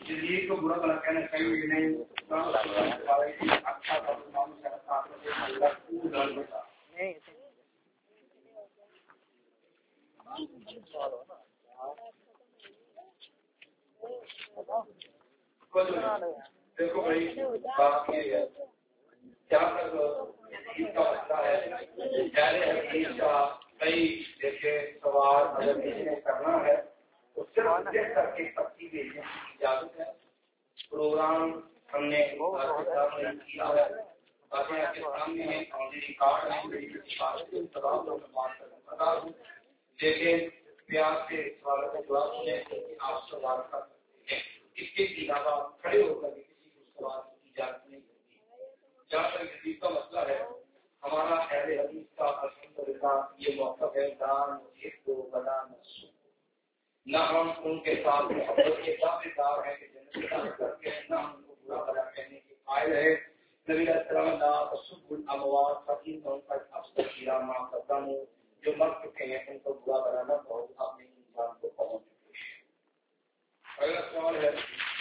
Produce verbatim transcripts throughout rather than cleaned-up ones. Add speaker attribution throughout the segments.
Speaker 1: شریف کو برا بلا کہنا چاہیے نہیں اچھا دیکھو بھائی بات یہ ہے کیا تک کا مسئلہ ہے پہلے حدیث کا کئی دیکھے سوال اگر کسی نے کرنا ہے تو صرف دیکھ کر کے پرچی بھیجنے کی اجازت ہے. پروگرام ہم نے کیا ہے باتیں آپ کے سامنے ہیں میری کارڈ ہے بتا دوں لیکن پیار سے سوالوں کا جواب دیں آپ سوال کر سکتے ہیں. اس کے علاوہ کھڑے ہو کر کسی کو سوال کی اجازت نہیں ہوتی. جہاں تک حدیث کا مسئلہ ہے ہمارا اہل حدیث کا الحمدللہ یہ موقف ہے دان ایک دو بنا نہ ہم ان کے ساتھ محبت کے دعوے دار ہیں کہ جنت میں داخل کرتے ہیں نہ ہم ان کو برا بھلا کہنے کے قائل ہے. نبی علیہ السلام لا تسبوا الاموات فانهم قد افضل الى ما قدموا جو مر چکے ہیں ان کو برا بھلا نہ کہو اپنے انسان کو پہنچ چکے ہیں. اگلا سوال ہے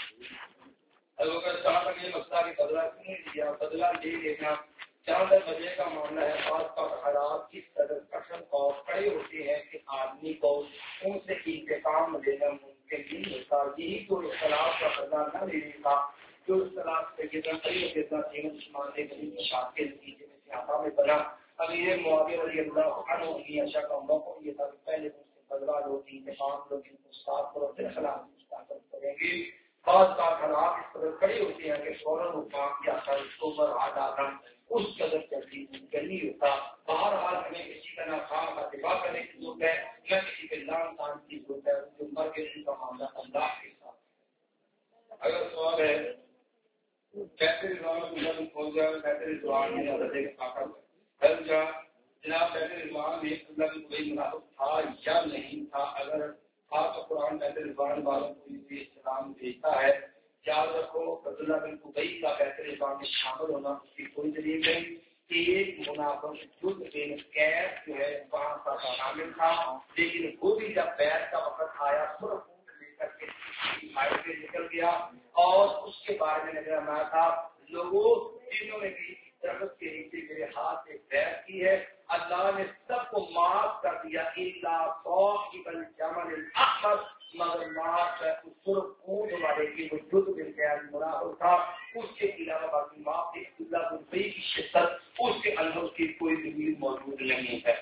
Speaker 1: اگر جہاں تک یہ مسئلہ کہ بدلہ کیوں نہیں دیا بدلہ لے لینا جہاں تک وجہ کا معاملہ ہے بعض کا حالات اس قدر کشن اور کڑے ہوتے ہیں کہ آدمی کو ان سے انتقام لینا ممکن نہیں ہوتا. یہی تو اختلاف کا بدلہ نہ لینے کا جو اختلاف سے کتنا کئی کتنا قیمت ماننے کے شاخ کے نتیجے میں سیاحت میں بنا. اب یہ معاویہ رضی اللہ عنہ کی اشیاء کا موقع یہ تھا کہ پہلے ان سے بدلہ لو انتقام لوگ ان کو صاف کرو پھر خلاف مستقبل کریں گے. بعض کا حالات اس قدر کڑے ہوتے ہیں کہ فوراً حکام یا سر اوپر آ جاتا اس قدر جلدی ممکن نہیں ہوتا. بہرحال ہمیں کسی کا ناکام کا دفاع کرنے کی ضرورت ہے نہ کسی کے لان تان کی ضرورت ہے جو مر کے دن کا معاملہ اللہ کے ساتھ. اگر سوال ہے کیسے رضوان پہنچ جائے کیسے رضوان میں حضرت جا جناب کیسے رضوان میں اللہ کی کوئی مناسب تھا یا نہیں تھا. اگر تھا تو قرآن کیسے رضوان والوں کو یہ سلام بھیجتا ہے. یاد رکھو عبداللہ بن ابی کا کیسے رضوان میں شامل ہونا اس کی کوئی دلیل نہیں. ایک منافق جد بن قیس جو ہے وہاں کا شامل تھا لیکن وہ بھی جب بیعت کا وقت آیا صرف لے کر کے سے نکل گیا اور اس کے بارے میں نظر آیا تھا لوگوں جنہوں نے بھی درخت کے نیچے میرے ہاتھ سے بیعت کی ہے اللہ نے سب کو معاف کر دیا الا صاحب الجمل الاحمر مگر معاف ہے صرف اونٹ والے کی وہ جد بن قیس منافق تھا. اس کے علاوہ باقی معاف ہے اللہ بن ابی کی شدت اس کے اندر کی کوئی دلیل موجود نہیں ہے.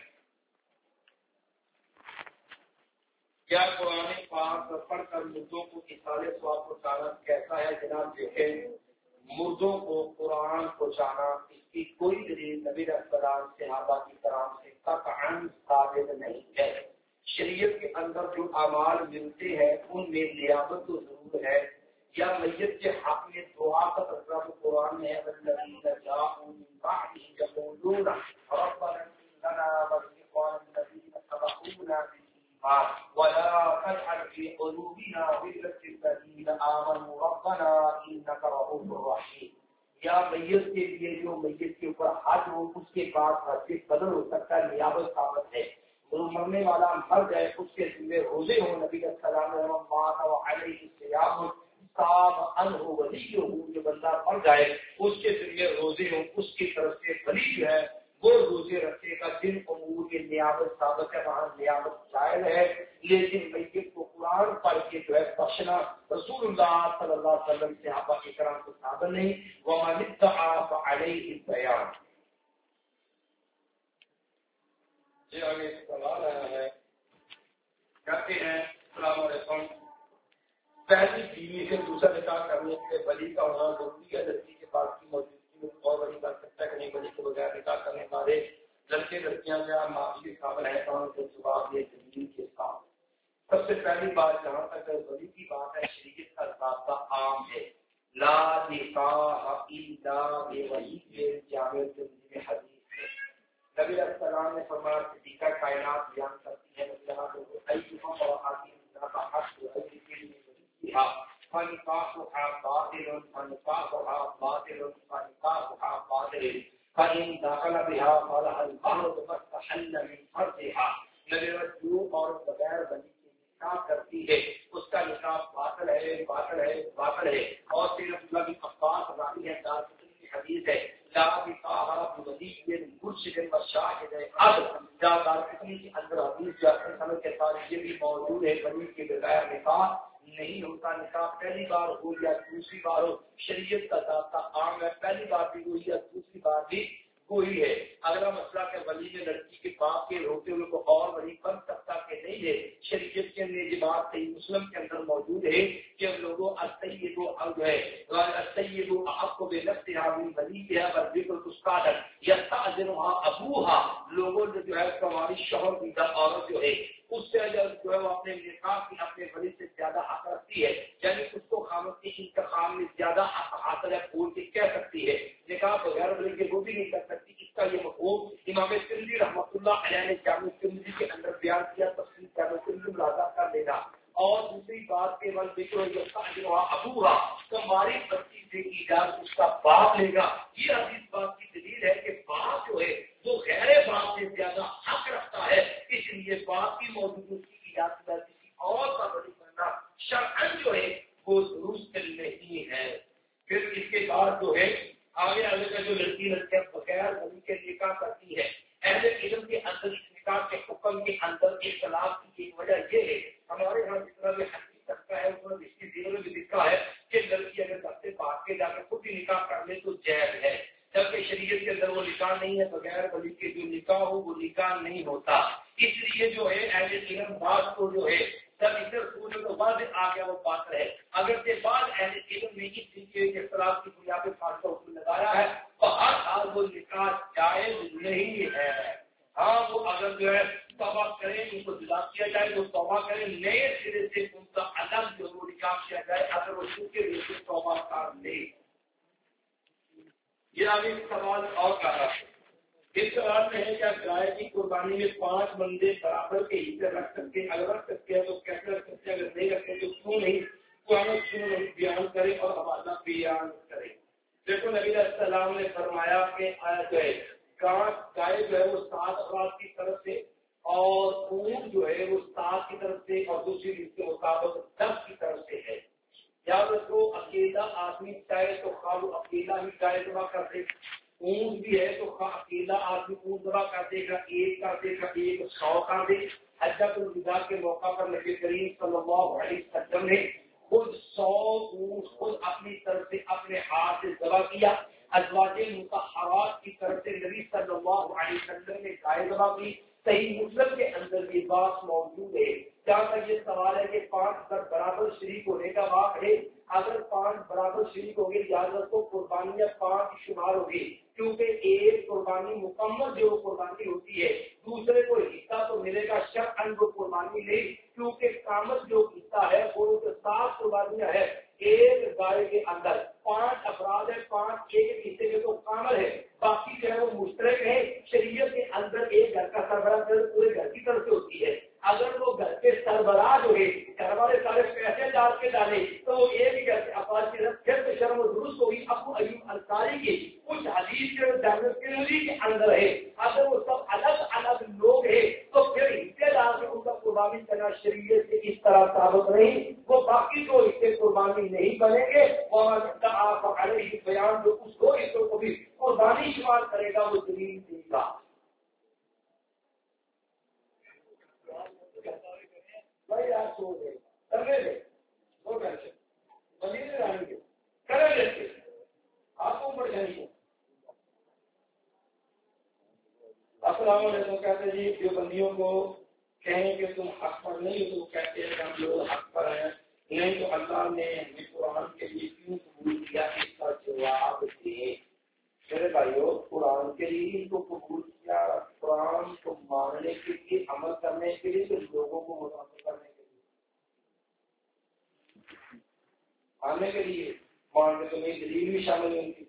Speaker 1: کیا قرآن پاک پڑھ کر مردوں کو اصال ثواب پہنچانا کیسا ہے؟ جناب دیکھیں مردوں کو قرآن پہنچانا اس کی کوئی دلیل نبی علیہ السلام صحابہ کی کرام سے قطعاً ثابت نہیں ہے. شریعت کے اندر جو اعمال ملتے ہیں ان میں نیابت تو ضرور ہے یا میت کے حق میں دعا کا تذکرہ تو قرآن میں ہے والذین جاءوا من بعدهم یقولون ربنا لنا ولإخواننا الذین سبقونا بالإیمان ولا تجعل في قلوبنا غلا للذین آمنوا ربنا إنك رؤوف رحیم. یا میت کے لیے جو میت کے اوپر حج ہو اس کے بعد حج بدل ہو سکتا ہے نیابت ثابت ہے. مرنے والا مر جائے اس کے ذمہ روزے ہوں نبی علیہ السلام نے مات علیہ الصیام صام عنہ ولی ہوں جو بندہ مر جائے اس کے ذمہ روزے ہوں اس کی طرف سے ولی جو ہے وہ روزے رکھے گا. جن امور کی نیابت ثابت ہے وہاں نیابت جائز ہے لیکن میت کو قرآن پڑھ کے جو ہے بخشنا رسول اللہ صلی اللہ علیہ وسلم صحابہ کے کرام کو ثابت نہیں. ومن ادعى فعليه البيان. یہ آگے سوال آیا ہے کہتے ہیں السلام علیکم پہلی بیوی سے دوسرا نکاح کرنے کے ولی کا ہونا ضروری ہے. لڑکی کے پاس کی موجودگی میں اور ولی کر سکتا ہے کہ نہیں؟ ولی کے بغیر نکاح کرنے والے لڑکے لڑکیاں کیا معافی قابل ہے تو ان کو جواب یہ دلیل کے ساتھ. سب سے پہلی بات جہاں تک ولی کی بات ہے شریعت کا ضابطہ عام ہے لا نکاح الا بولی کے جامع میں حدیث ہے. نبی علیہ السلام نے فرمایا صدیقہ کائنات بیان کرتی ہے جہاں تو ایہم اور حاکم کا حق ہے کہ یہ فنکاحها باطل فنکاحها باطل فنکاحها باطل فإن دخل بها فلها المهر فاستحل من فرجها. نبی جو اور بغیر ولی کے نکاح کرتی ہے اس کا نکاح باطل ہے باطل ہے باطل ہے. اور پھر عبداللہ بن عباس راوی ہے دارقطنی کی حدیث ہے لا نکاح بولی مرشد و شاہد اب جا دارقطنی کے اندر حدیث جاتے سمجھ کے ساتھ یہ بھی موجود ہے ولی کے بغیر نکاح نہیں ہوتا. نکاح پہلی بار ہو یا دوسری بار ہو شریعت کا ضابطہ عام ہے پہلی بار بھی ہوئی یا دوسری بار بھی کوئی ہے. اگلا مسئلہ کہ ولی نے لڑکی کے باپ کے ہوتے ہوئے کو اور ولی بن سکتا کہ نہیں ہے. شریعت کے نجات صحیح مسلم کے اندر موجود ہے کہ لوگوں السید جو ہے السید آپ کو بے نفس حامی ولی کیا پر بالکل استاد یستاذنها ابوها لوگوں جو ہے ہماری شوہر کی عورت جو ہے اس سے جو ہے وہ اپنے نکاح کی اپنے ولی سے زیادہ حق رکھتی ہے یعنی اس کو خامد کی انتخاب میں زیادہ حق حاصل ہے بول کے کہہ سکتی ہے. نکاح بغیر ولی کے وہ بھی نہیں کر سکتی. اس کا یہ مفہوم امام ترمذی رحمۃ اللہ علیہ نے جامع ترمذی کے اندر بیان کیا تفصیل جامع ترمذی ملاحظہ کر لینا. اور دوسری بات کے بعد دیکھو ابوہا تمہاری بچی سے اجازت اس کا باپ لے گا. یہ حدیث بات کی دلیل ہے کہ باپ جو ہے وہ غیر باپ سے زیادہ حق رکھتا ہے. اس لیے باپ کی موجودگی کی اجازت ہے کسی اور کا ولی بننا شرعاً جو ہے وہ درست نہیں ہے. پھر اس کے بعد جو ہے آگے آگے کا جو لڑکی لڑکیاں بغیر ولی کے نکاح کرتی ہے اہل علم کے اندر اس نکاح کے حکم کے اندر اختلاف کی ایک وجہ یہ ہے ہمارے یہاں جتنا بھی حقیقت کرتا ہے اس میں اس کی زیور میں بھی لکھا ہے کہ لڑکی اگر گھر سے بھاگ کے جا کے خود ہی نکاح کر لے تو جائز ہے جبکہ شریعت کے اندر وہ نکاح نہیں ہے بغیر ولی کے جو نکاح ہو وہ نکاح نہیں ہوتا. اس لیے جو ہے اہل علم بات کو جو ہے جب ادھر سوچو تو واضح آ گیا وہ بات ہے. اگر کے بعد اہل علم نے اس طریقے کے اختلاف کی بنیاد پہ فاصلہ اصول لگایا ہے تو ہر حال وہ نکاح جائز نہیں ہے. ہاں وہ اگر جو ہے توبہ کریں ان کو جدا کیا جائے تو توبہ کریں نئے سرے سے ان کا الگ جو وہ نکاح کیا جائے اگر وہ شروع کے لیے سے توبہ کر لے. یہ آگے سوال اور کر رہا ہے. اس سوال میں ہے کیا گائے کی قربانی میں پانچ بندے برابر کے حصے رکھ سکتے ہیں اگر رکھ سکتے ہیں تو کیسے رکھ سکتے ہیں اگر نہیں رکھتے تو کیوں نہیں قرآن کیوں نہیں بیان کرے اور حوالہ بیان کرے. دیکھو نبی علیہ السلام نے فرمایا کہ آیا جو ہے گائے جو ہے وہ سات افراد کی طرف سے اور اونٹ جو ہے وہ سات کی طرف سے اور دوسری جس کے مطابق دس کی طرف سے ہے. یاد رکھو اکیلا آدمی چاہے تو خالو اکیلا ہی گائے جمع کر دے. اونٹ بھی ہے تو اکیلا آدمی اونٹ جمع کر دے گا ایک کر دے گا ایک سو کر دے. حجۃ الوداع کے موقع پر نبی کریم صلی اللہ علیہ وسلم نے خود سو اونٹ خود اپنی طرف سے اپنے ہاتھ سے ذبح کیا. ازواج مطہرات کی طرف سے نبی صلی اللہ علیہ وسلم نے گائے ذبح کی. صحیح مسلم کے اندر یہ بات موجود ہے. کیا تک یہ سوال ہے کہ پانچ پر برابر شریک ہونے کا بات ہے. اگر پانچ برابر شریک ہوگی یاد رکھو قربانیاں پانچ شمار ہوگی کیونکہ ایک قربانی مکمل جو قربانی ہوتی ہے دوسرے کو حصہ تو ملے گا شرعاً وہ قربانی نہیں کیونکہ کامل جو حصہ ہے وہ سات قربانیاں ہے ایک گائے کے اندر پانچ افراد ہے پانچ ایک حصے کے تو کامل ہے باقی جو ہے وہ مشترک ہے. شریعت کے اندر ایک گھر کا سربراہ پورے گھر کی طرف سے ہوتی ہے. اگر وہ گھر کے سربراہ جو ہے گھر والے سارے پیسے ڈال کے ڈالے تو وہ ایک ہی گھر کے افراد کی طرف پھر شرم و درست ہوگی. ابو ایوب انصاری کی کچھ حدیث کے جامع ترمذی کے اندر ہے اگر وہ سب الگ الگ لوگ ہیں تو پھر حصے ڈال کے ان کا قربانی کرنا شریعت سے اس طرح ثابت نہیں. وہ باقی دو حصے قربانی نہیں بنیں گے اور آپ علیہ بیان جو اس دو حصوں کو بھی قربانی شمار کرے گا وہ دلیل دے گا. بھائی آپ سو گئے کرنے لے دو گھنٹے بلیے آئیں گے کریں لیتے آپ کو پڑ جائیں گے. السلام علیکم. کہتے جی جو بندیوں کو کہیں کہ تم حق پر نہیں تو کہتے ہیں کہ ہم لوگ حق پر ہیں نہیں تو اللہ نے ہمیں قرآن کے لیے کیوں قبول کیا اس کا جواب دے. میرے بھائیو قرآن کے لیے ان کو قبول کیا قرآن کو ماننے کے لیے عمل کرنے کے لیے تو لوگوں کو متاثر کرنے کے لیے آنے کے لیے مان کے تو میری دلیل بھی شامل ہوئی تھی.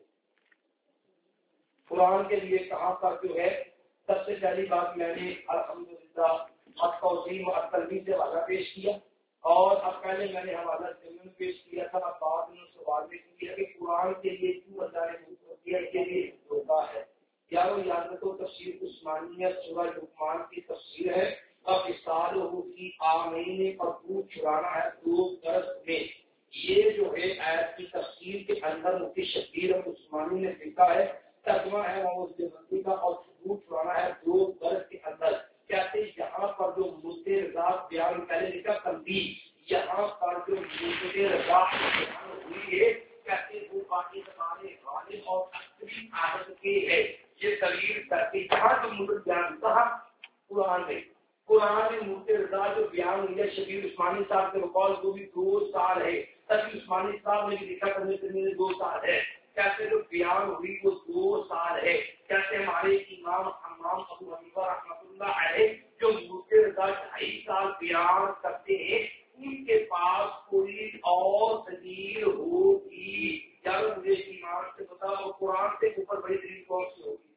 Speaker 1: قرآن کے لیے کہاں پر جو ہے سب سے پہلی بات میں نے الحمدللہ حق توضیح و تلبیس سے حوالہ پیش کیا اور اب پہلے میں نے حوالہ ضمن پیش کیا تھا. اب بعد میں سوال بھی کیا کہ قرآن کے لیے کیوں اللہ نے کے لیے دھوکہ ہے. یارو یاد رکھو تفسیر عثمانیہ سورہ لقمان کی تفسیر ہے وفصالہ فی عامین، اور دودھ چرانا ہے دو برس میں. یہ جو ہے آیت کی تفسیر کے اندر مفتی شبیر عثمانی نے لکھا ہے، ترجمہ ہے محمود دیوبندی کا، اور دودھ چرانا ہے دو برس کے اندر. کہتے ہیں یہاں پر جو مدعے رضا بیان پہلے لکھا تنبیہ، یہاں پر جو مدعے رضا بیان ہوئی ہے کہتے ہیں وہ باقی ہمارے غالب اور اصلی عادت کے ہے. یہ دلیل کرتے جہاں جو مدعے بیان کہا قرآن میں، قرآن میں مدعے رضا جو بیان ہوئی ہے شبیر عثمانی صاحب کے مقال وہ بھی دو سال ہے. تبھی عثمانی صاحب نے بھی لکھا کرنے کے لیے دو سال ہے. کہتے جو بیان ہوئی وہ دو سال ہے. کہتے ہمارے امام امام ابو حنیفہ رحمۃ اللہ علیہ جو مدعے رضا ڈھائی سال بیان کرتے ہیں، ان کے پاس کوئی اور دلیل ہوگی یا مجھے ایمان سے بتاؤ قرآن سے اوپر بڑی دلیل کون سی ہوگی؟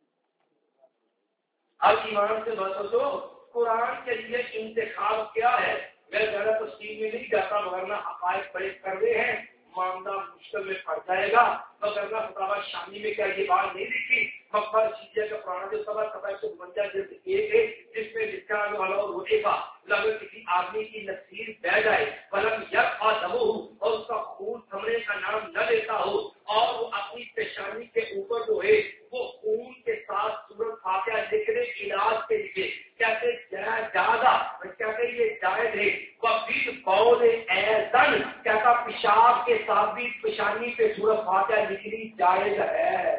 Speaker 1: اب ایمان سے بتا دو قرآن کے لیے انتخاب کیا ہے. میں زیادہ تفصیل میں نہیں جاتا مگر نہ حقائق بڑے کر رہے ہیں، معاملہ مشکل میں پڑ جائے گا. مگر نہ فتاوی شامی میں کیا یہ بات نہیں لکھی؟ مکہ شیعہ کا پرانا جو سبق سفا ایک سو بونجا جلد ایک ہے جس میں لکھا والا ہونے کا اگر کسی آدمی کی نصیر بہ جائے فلم یک آدم ہو اور اس کا خون تھمنے کا نام نہ لیتا ہو اور وہ اپنی پیشانی کے اوپر جو ہے وہ خون کے ساتھ سورت فاتحہ لکھنے علاج کے لیے کہتے جائزہ کہتے یہ جائز ہے. وفید قول ایزن کہتا پیشاب کے ساتھ بھی پیشانی پہ سورت فاتحہ لکھنی جائز ہے.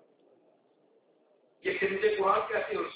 Speaker 1: یہ خدمت قرآن کہتے ہو؟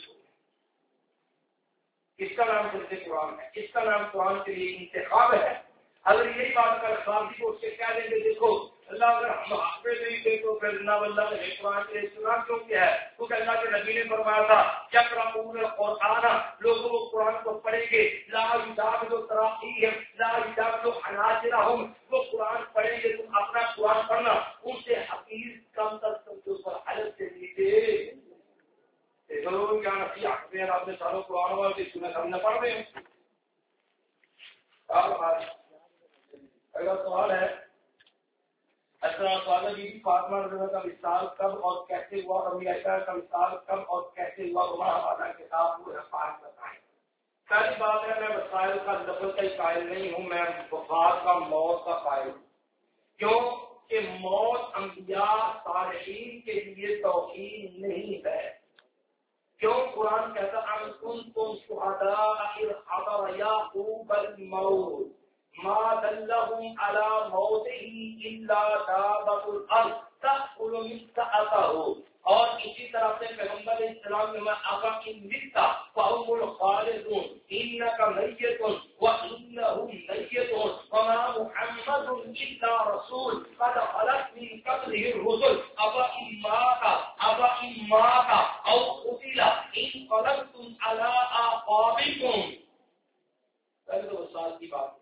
Speaker 1: اس کا نام خدمت قرآن ہے، اس کا نام قرآن کے لیے انتخاب ہے. اگر یہی بات کر خاصی کو اس سے کہہ دیں گے دیکھو اللہ اگر ہم حافظ نہیں تھے تو پھر اللہ اللہ نے قرآن کے اسلام کیوں کیا ہے؟ کیونکہ اللہ کے نبی نے فرمایا تھا یقرؤون القرآن، لوگوں کو قرآن کو پڑھیں گے لا یجاوز تراقیہم لا یجاوز حناجرہم، وہ قرآن پڑھیں گے تم اپنا قرآن پڑھنا ان سے حفیظ کم تر تم کے اوپر حلق سے نیچے ضرور کیا نصیح حقیقی ہے. آپ نے ساروں قرآن والے کی سنت ہم نے پڑھ رہے ہیں. اگلا سوال ہے السلام سوال جی فاطمہ رضی اللہ کا وصال کب اور کیسے ہوا اور امی عائشہ کا وصال کب اور کیسے ہوا وہ ہمارا کتاب پورا پاک بتائیں. پہلی بات ہے میں وسائل کا لفظ کا قائل نہیں ہوں، میں وفات کا موت کا قائل ہوں. کیوں کہ موت انبیاء صالحین کے لیے توقین نہیں ہے. کیوں قرآن کہتا ان کنتم شہداء اذ حضر یعقوب الموت ما دلهم على موته الا دابۃ الارض تأکل من سأته. اور اسی طرح سے پیغمبر علیہ السلام نے میں آقا کی ملتا فهم الخالدون انك میت وانهم میتون وما محمد الا رسول قد خلت من قبله الرسل افإن مات افإن مات او قتل انقلبتم على اعقابكم. پہلے تو وصال کی بات ہے.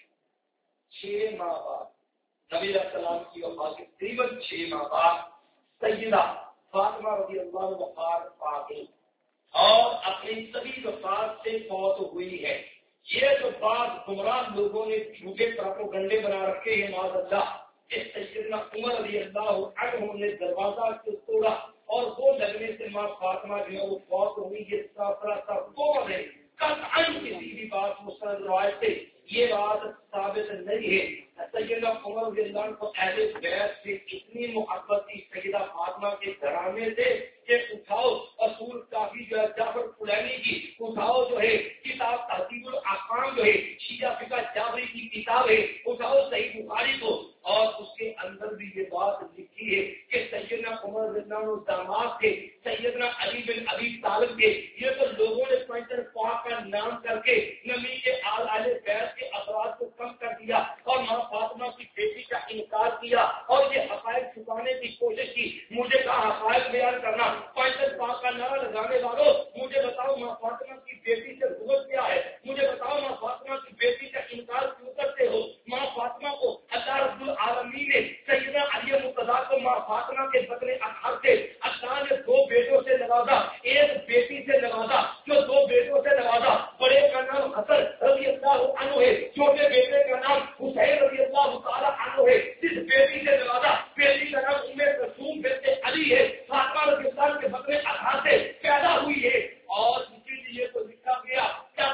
Speaker 1: چھ ماہ بعد نبی علیہ السلام کی وفات کے تقریباً چھ ماہ بعد سیدہ فاطمہ رضی اللہ عنہا وفات پا گئی اور اپنی سبھی وفات سے فوت ہوئی ہے. یہ جو بات گمراہ لوگوں نے جھوٹے پروپیگنڈے بنا رکھے ہیں معاذ اللہ، اس سیدنا عمر رضی اللہ عنہ نے دروازہ کو توڑا اور وہ لگنے سے ماں فاطمہ جو ہے وہ فوت ہوئی. یہ سافرا بول ہے قطعاً کسی بھی بات مستند روایت سے یہ بات ثابت نہیں ہے. سیدنا عمر رضی اللہ عنہ کو اہل بیت سے اتنی محبت تھی سیدہ فاطمہ کے گھرانے سے کہ اٹھاؤ اصول کافی جو ہے جعفر فلانی کی اٹھاؤ جو ہے کتاب تہذیب الاحکام جو ہے شیعہ فقہ جعفری کی کتاب ہے اٹھاؤ صحیح بخاری کو اور اس کے اندر بھی یہ بات لکھی ہے کہ سیدنا عمر رضی اللہ عنہ داماد تھے سیدنا علی بن ابی طالب کے. یہ تو لوگوں نے پوائنٹر پاک کا نام کر کے نبی کے آل اہل بیت کے افراد کو کم کر دیا اور ماں فاطمہ کی بیٹی کا انکار کیا اور یہ حقائق چھپانے کی کوشش کی. مجھے کہا حقائق بیان کرنا پوائنٹر پاک کا نام لگانے والوں مجھے بتاؤ ماں فاطمہ کی بیٹی سے بغض کیا ہے؟ مجھے بتاؤ ماں فاطمہ کی بیٹی کا انکار کیوں کرتے ہو؟ ماں فاطمہ کو اللہ رب العالمین نے سیدنا علی مرتضیٰ کو ماں فاطمہ کے بدلے اطہر سے اللہ نے دو بیٹوں سے نوازا، ایک بیٹی سے نوازا. جو دو بیٹوں سے نوازا بڑے کا نام حسن رضی اللہ عنہ ہے، چھوٹے بیٹے کا نام حسین رضی اللہ تعالیٰ عنہ ہے. جس بیٹی سے نوازا بیٹی کا نام ام کلثوم بنت علی ہے، فاطمہ رضی اللہ کے بدلے اطہر سے پیدا ہوئی ہے. اور اسی لیے تو لکھا گیا کیا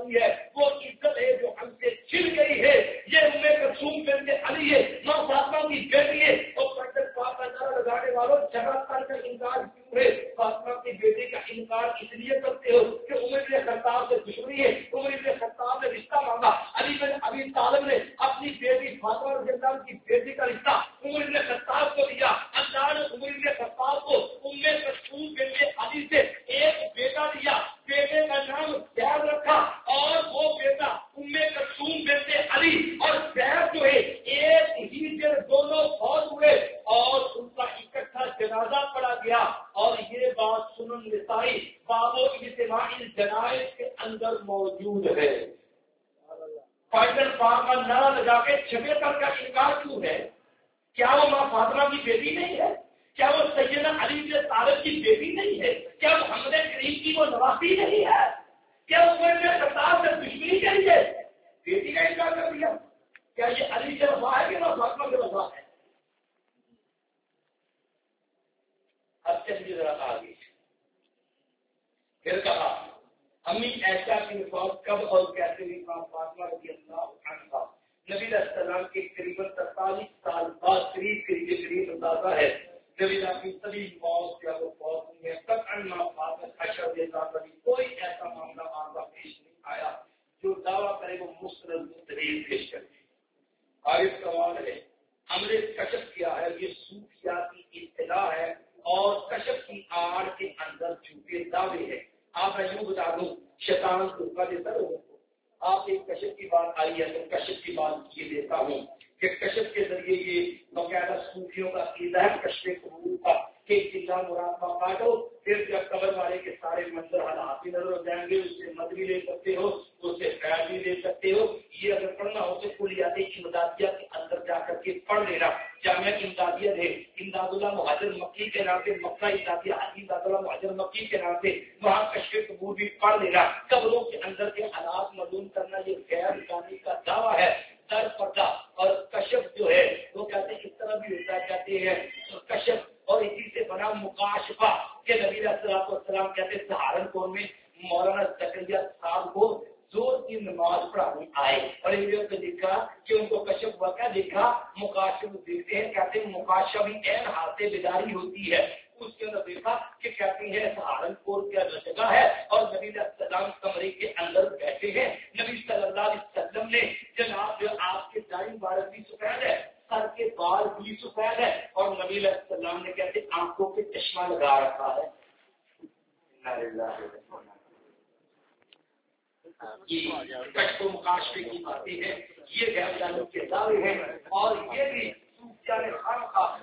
Speaker 1: ہوئی ہے وہ عزت ہے جو ہم سے چھن گئی ہے. یہ ام کلثوم بنت علی ہے، ماں فاطمہ کی بیٹی ہے. اور پرکٹ پاک کا نعرہ لگانے والوں جگہ کر کا انکار کیوں ہے؟ فاطمہ کی بیٹی کا انکار اس لیے کرتے ہو کہ عمر بن خطاب سے دشمنی ہے. عمر بن خطاب نے رشتہ مانگا، علی بن ابی طالب نے اپنی بیٹی فاطمہ رضی اللہ عنہا کی بیٹی کا رشتہ عمر بن خطاب کو دیا. اللہ نے عمر بن خطاب کو ام کلثوم بنت علی سے ایک بیٹا دیا، بیٹے کا نام زید رکھا اور وہ بیٹا ام کلثوم بنت علی اور زید جو ہے ایک ہی دن دونوں فوت ہوئے اور ان کا اکٹھا جنازہ پڑا گیا. اور یہ بات سنن نسائی باب و اجتماع الجنائز کے اندر موجود ہے. فائدل پاک کا نعرہ لگا کے چھپے پر کا انکار کیوں ہے؟ کیا وہ ماں فاطمہ کی بیٹی نہیں ہے؟ کیا وہ سیدنا علی بن طالب کی بیٹی نہیں ہے؟ کیا محمد کریم کی وہ نواسی نہیں ہے؟ کیا عمر بن خطاب سے دشمنی کے لیے بیٹی کا انکار کر دیا؟ کیا یہ علی سے وفا ہے کہ ماں فاطمہ سے وفا ہے؟ اب چلیے ذرا آگے. پھر کہا امی ایسا کی وفات کب اور کیسے ہوئی؟ ماں فاطمہ رضی اللہ عنہا نبی علیہ السلام کے قریب ترتالیس سال بعد قریب قریب قریب اندازہ ہے نبی کی سبھی موت یا وہ فوت ہوئی ہے. قطعا ماں فاطمہ اشرف کبھی کوئی ایسا معاملہ آگا پیش نہیں آیا جو دعویٰ کرے وہ مستند دلیل پیش کرے. آگے سوال ہے ہم نے کشف کیا ہے یہ صوفیاتی اصطلاح ہے اور کشف کی آڑ کے اندر چھپے دعوے ہیں. آپ میں یوں بتا دوں شیطان دھوکہ دیتا ہے. آپ ایک کشف کی بات آئی ہے تو کشف کی بات یہ دیتا ہوں کہ کشف کے ذریعے یہ باقاعدہ صوفیوں کا عقیدہ ہے کشف قبول کا کہ چلا مراد کا کاٹو پھر جب قبر والے کے سارے منظر حالات بھی نظر ہو جائیں گے اس سے مد بھی لے سکتے ہو اس سے خیر بھی لے سکتے ہو. یہ اگر پڑھنا ہو تو کلیات امدادیہ کے اندر جا کر کے پڑھ لینا. جامعہ امدادیہ ہے امداد اللہ مہاجر مکی کے نام سے مکہ امدادیہ امداد اللہ مہاجر مکی کے نام سے وہاں کشف قبول بھی پڑھ لینا. قبروں کے اندر کے حالات معلوم کرنا یہ غیر جانی کا دعویٰ ہے در پردہ. اور کشف جو ہے وہ کہتے ہیں اس طرح بھی ہوتا ہے کہتے ہیں کشف اور اسی سے بنا مکاشفہ کہ نبی علیہ السلام کہتے ہیں سہارنپور میں مولانا زکریا صاحب کو زور کی نماز پڑھانے آئے اور انہوں نے لکھا کہ ان کو کشف ہوا. کیا لکھا؟ مکاشف دیکھتے ہیں کہتے ہیں مکاشف بھی عین ہاتھ بیداری ہوتی ہے. اس کے اندر دیکھا کہ کہتی ہے سہارنپور کیا جگہ ہے اور نبی علیہ السلام کمرے کے اندر بیٹھے ہیں. نبی صلی اللہ علیہ وسلم نے جناب جو آپ کے دائیں بارہ بھی سفید ہے سر کے بال بھی سفید ہے اور نبی علیہ السلام نے کہتے آنکھوں پہ چشمہ لگا رکھا ہے. کشف و مکاشفے کی باتیں ہیں یہ غیر جانب کے دعوے ہیں اور یہ بھی خام خاص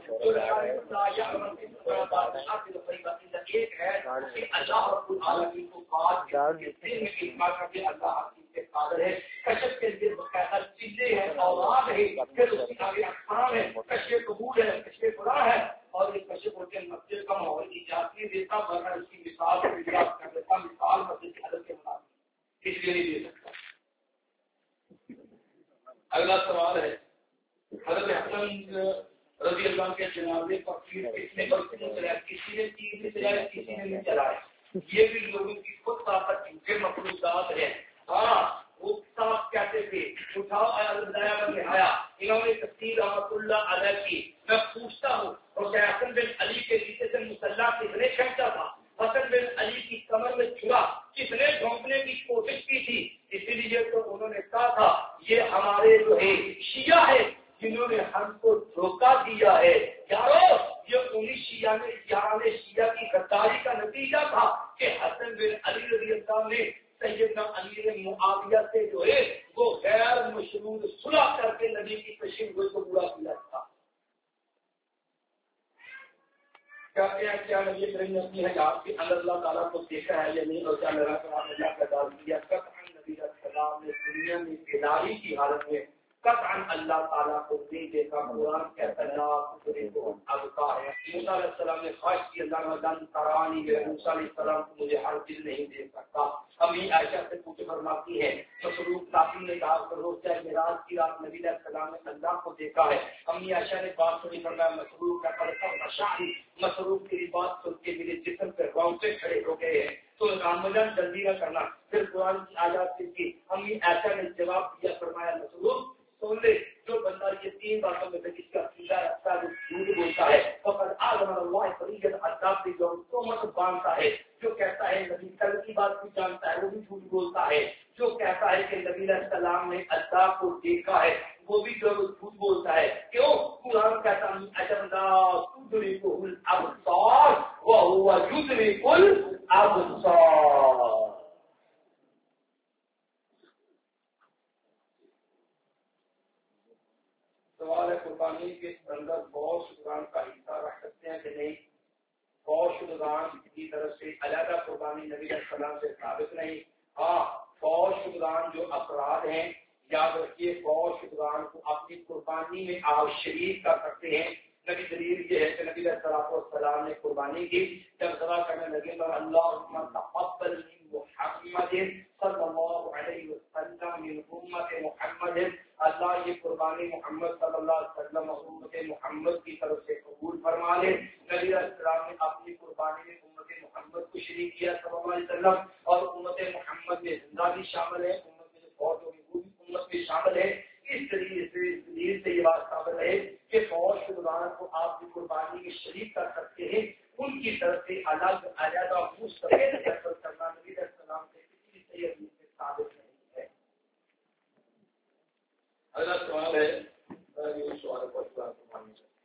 Speaker 1: ایک ہے کہ اللہ رب العالمین کو بات اللہ کے قادر ہے. کشف کے لیے باقاعدہ چیزیں ہیں اولاد ہے پھر اس کی آگے اقسام ہے. کشف قبول ہے کشف خدا ہے اور یہ کشف ہوتے ہیں مسجد کا ماحول اجازت دیتا ورنہ اس کی مثال کر دیتا مثال مسجد کے حضرت کے مناسب اس لیے نہیں دے سکتا. اگلا سوال ہے حضرت حسن رضی اللہ کے جنازے پر کس نے چلایا؟ کسی نے تیر سے چلایا کسی نے نہیں چلایا. یہ بھی لوگوں کی خود طاقت کے مفروضات ہیں. ہاں وہ صاحب کہتے تھے اٹھاؤ آیا انہوں نے تفسیر رحمۃ اللہ علیہ کی. میں پوچھتا ہوں اور حسن بن علی کے پیچھے سے مسلح کس نے کھینچا تھا؟ حسن بن علی کی کمر میں چھڑا کس نے ڈھونکنے کی کوشش کی تھی؟ اسی لیے تو انہوں نے کہا تھا یہ ہمارے جو ہے شیعہ ہے جنہوں نے ہم کو دھوکہ دیا ہے. یارو یہ انہیں شیعہ نے یہاں شیعہ کی غداری کا نتیجہ تھا کہ حسن بن علی رضی اللہ نے سیدنا علی معاویہ سے جو ہے وہ غیر مشروط صلح کر کے نبی کی تشریف کو پورا کیا تھا. کہتے ہیں کیا نبی کریم نے اپنی حیات کے اندر اللہ تعالیٰ کو دیکھا ہے یا نہیں اور کیا میرا کلام اللہ کا ڈال دیا؟ قطعاً نبی علیہ السلام نے دنیا میں بیداری کی حالت میں قطعاً اللہ تعالیٰ کو نہیں دیکھا. قرآن کہتا ہے ابتا ہے. موسیٰ علیہ السلام نے خواہش کی اللہ نے ترانی ہے موسیٰ علیہ السلام کو مجھے ہر دل نہیں دیکھ سکتا. امی عائشہ سے پوچھ فرماتی ہے مسروق صاحب نے کہا روز چاہے معراج کی رات نبی علیہ السلام نے اللہ کو دیکھا ہے. امی عائشہ نے بات سنی فرمایا مسروق کا پلکا مشاہی مسروق کی بات سن کے میرے جسم پہ رونگٹے کھڑے ہو گئے ہیں. تو رامجان جلدی نہ کرنا. پھر قرآن کی آیات کی امی عائشہ نے جواب دیا فرمایا مسروق سن لے جو بندہ یہ تین باتوں میں سے کس کا عقیدہ رکھتا ہے وہ جھوٹ بولتا ہے فقط اعظم اللہ فریقت عذاب بھی جو تو مت باندھتا ہے. جو کہتا ہے نبی کل کی بات بھی جانتا ہے وہ بھی جھوٹ بولتا ہے. جو کہتا ہے کہ نبی علیہ السلام نے اللہ کو دیکھا ہے وہ بھی جو جھوٹ بولتا ہے. کیوں؟ قرآن کہتا ہے اجندا تدرکہ الابصار وهو یدرک الابصار. سوال ہے قربانی کے اندر گوشت شدگان کا حصہ رکھ سکتے ہیں کہ نہیں؟ گوشت شدگان کی طرف سے علیحدہ قربانی نبی علیہ السلام سے ثابت نہیں. ہاں گوشت شدگان جو افراد ہیں یاد رکھیے گوشت شدگان کو اپنی قربانی میں آپ شریک کر سکتے ہیں. نبی دلیل یہ ہے کہ نبی علیہ السلام نے قربانی کی جب دعا کرنے لگے تو اللہم تقبل من محمد صلی اللہ علیہ وسلم من امت محمد اللہ یہ قربانی محمد صلی اللہ علیہ وسلم امت محمد کی طرف سے قبول فرما لے. نبی علیہ السلام نے اپنی قربانی میں امت محمد کو شریک کیا صلی اللہ علیہ وسلم اور امت محمد میں زندہ بھی شامل ہے امت میں جو فوت ہوگی وہ بھی امت میں شامل ہے. اس طریقے سے دلیل سے یہ بات ثابت ہے کہ فوج شدگان کو آپ کی قربانی میں شریک کر سکتے ہیں. ان کی طرف سے الگ علیحدہ مستقل فیصل کرنا نبی علیہ السلام سے کسی صحیح حدیث سے ثابت نہیں ہے. اگلا سوال ہے سوال پر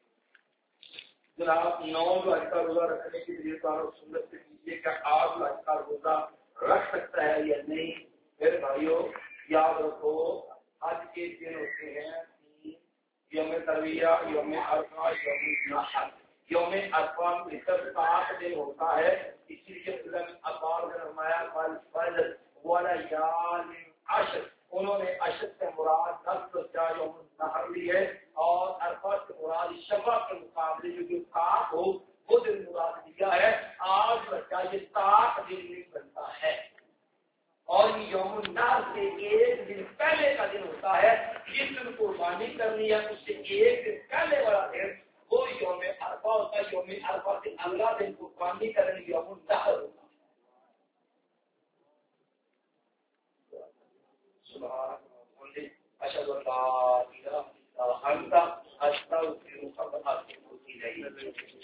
Speaker 1: جناب نو لاکھ کا روزہ رکھنے کے لیے سنت سے کیجیے کہ آٹھ لاکھ کا روزہ رکھ سکتا ہے یا نہیں. پھر بھائیو یاد رکھو آج کے دن ہوتے ہیں یوم ترویہ یوم عرفہ یوم نحر. یوم عرفہ میں سات دن ہوتا ہے. اسی لیے علماء ابار نے فرمایا فل ولیال عشر انہوں نے عشر سے مراد دس بجا یوم نحر لی ہے اور عرفہ سے مراد شفع کے مقابلے جو جو سات ہو وہ دن مراد لیا ہے. آج بچہ یہ سات دن نہیں بنتا ہے اور یہ یوم النحر سے ایک دن پہلے کا دن ہوتا ہے. جس دن قربانی کرنی ہے اس سے ایک دن پہلے والا دن وہ یوم عرفہ ہوتا ہے. یوم عرفہ سے اگلا دن قربانی کرنی یوم النحر ہوتا ہے. سبحان اللہ اشہد ان لا الہ الا انت استغفرک و اتوب الیک.